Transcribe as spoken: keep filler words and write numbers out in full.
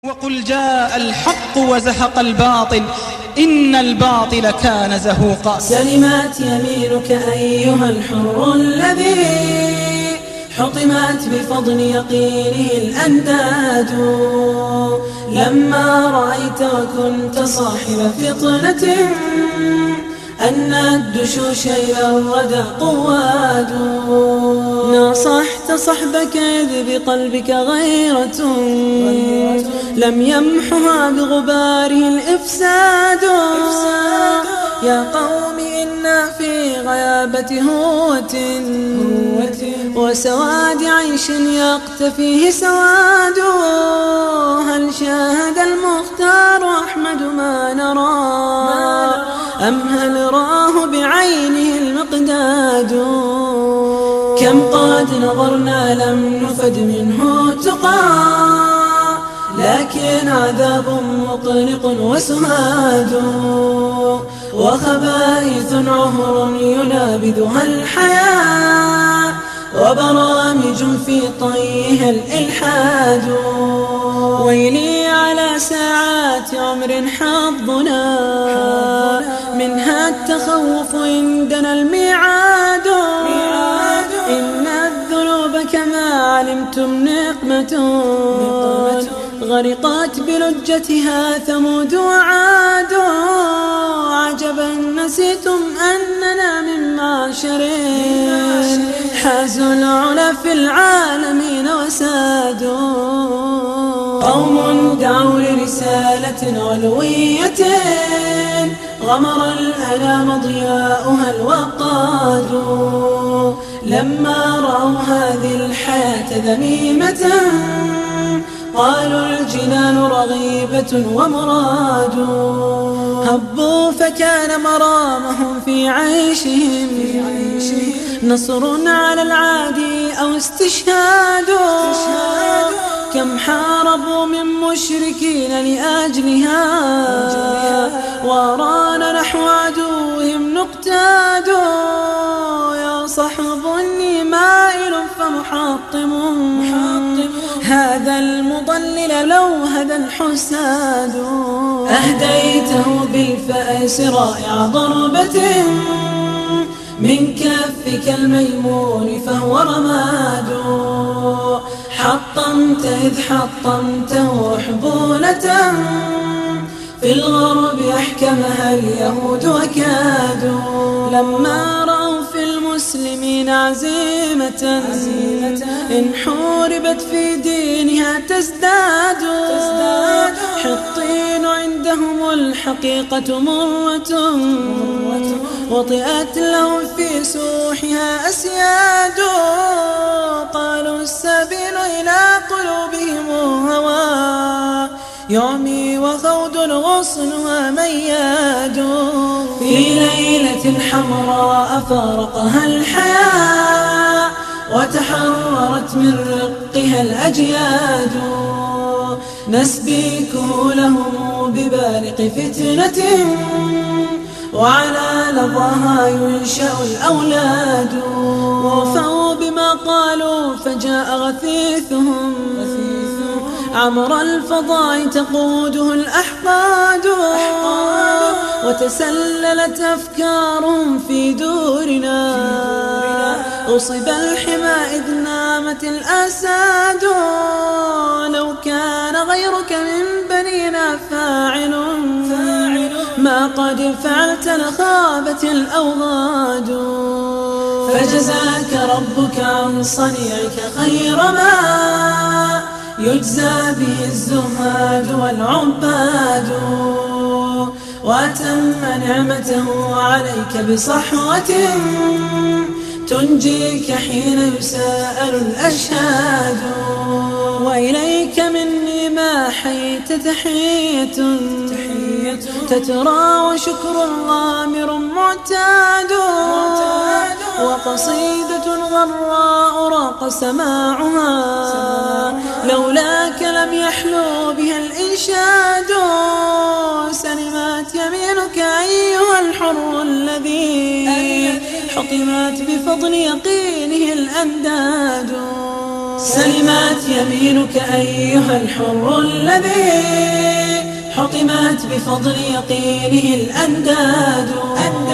وقل جاء الحق وزهق الباطل إن الباطل كان زهوقا. سلمت يمينك أيها الحر الذي حطمت بفضل يقينه الأنداد، لما رأيت وكنت صاحب فطنة أن الدشوش إلى الردى قواد، ناصحت صحبك إذ بقلبك غيرة لم يمحها بغباره الإفساد. يا قوم إنا في غيابة هوة وسواد عيش يقتفيه سواد، هل شاهد المختار أحمد ما نرى أم هل راه بعينه المقداد؟ كم قد نظرنا لم نفد منه تقى، لكن عذاب مطلق وسهاد، وخبائث عهر ينابذها الحياة، وبرامج في طيها الإلحاد. ويلي على ساعات عمر حظنا منها التخوف عندنا الميعاد، إن الذنوب كما علمتم نقمة غرقت بلجتها ثمود وعاد. عجبا نسيتم أننا من معشر حازوا العلا في العالمين وسادوا، قوم دعوا لرسالة علوية غمر الأنام ضياؤها الوقاد، لما رأوا هذه الحياة ذميمة قالوا الجنان رغيبة ومراد، هبوا فكان مرامهم في عيشهم نصر على العادي أو استشهاد. كم حاربوا من مشركين لأجلها ورانا نحو عدوهم نقتاد. يا صحبني مائل فمحطم هذا المضلل لو هدى الحساد، أهديته بالفأس رائع ضربة من كفك الميمون فهو رماد، حطمت إذ حطمته حبولة في الغرب أحكمها اليهود وكادوا، لما رأوا في المسلمين عزيمة إن حوربت في دينها تزداد. حطين عندهم الحقيقة مرة وطئت لهم في سوحها أسياد، قالوا السبيل إلى قلوبهم هوى يعمي وخود غصنها مياد. في ليلة حمراء فارقها الحياة وتحررت من رقها الأجياد، نسبيكه لهم ببارق فتنة وعلى لظاها ينشأ الأولاد. وفوا بما قالوا فجاء غثيثهم عمر الفضاء تقوده الأحقاد، وتسللت أفكارهم في دورنا أصيب الحمى إذ نامت الأساد. لو كان غيرك من بنينا فاعل ما قد فعلت لخابت الأوغاد، فجزاك ربك عن صنيعك خير ما يجزى به الزهاد والعباد، وأتم نعمته عليك بصحوة تنجيك حين يساءل الأشهاد. وإليك مني ما حيت تحية تترى وشكر غامر معتاد، وقصيدة غراء راق سماعها لولاك لم يحلو بها الإنشاد. سلمت يمينك أيها الحر الذي حطمت بفضل يقينه الأنداد، سلمت يمينك أيها الحر الذي حطمت بفضل يقينه الأنداد.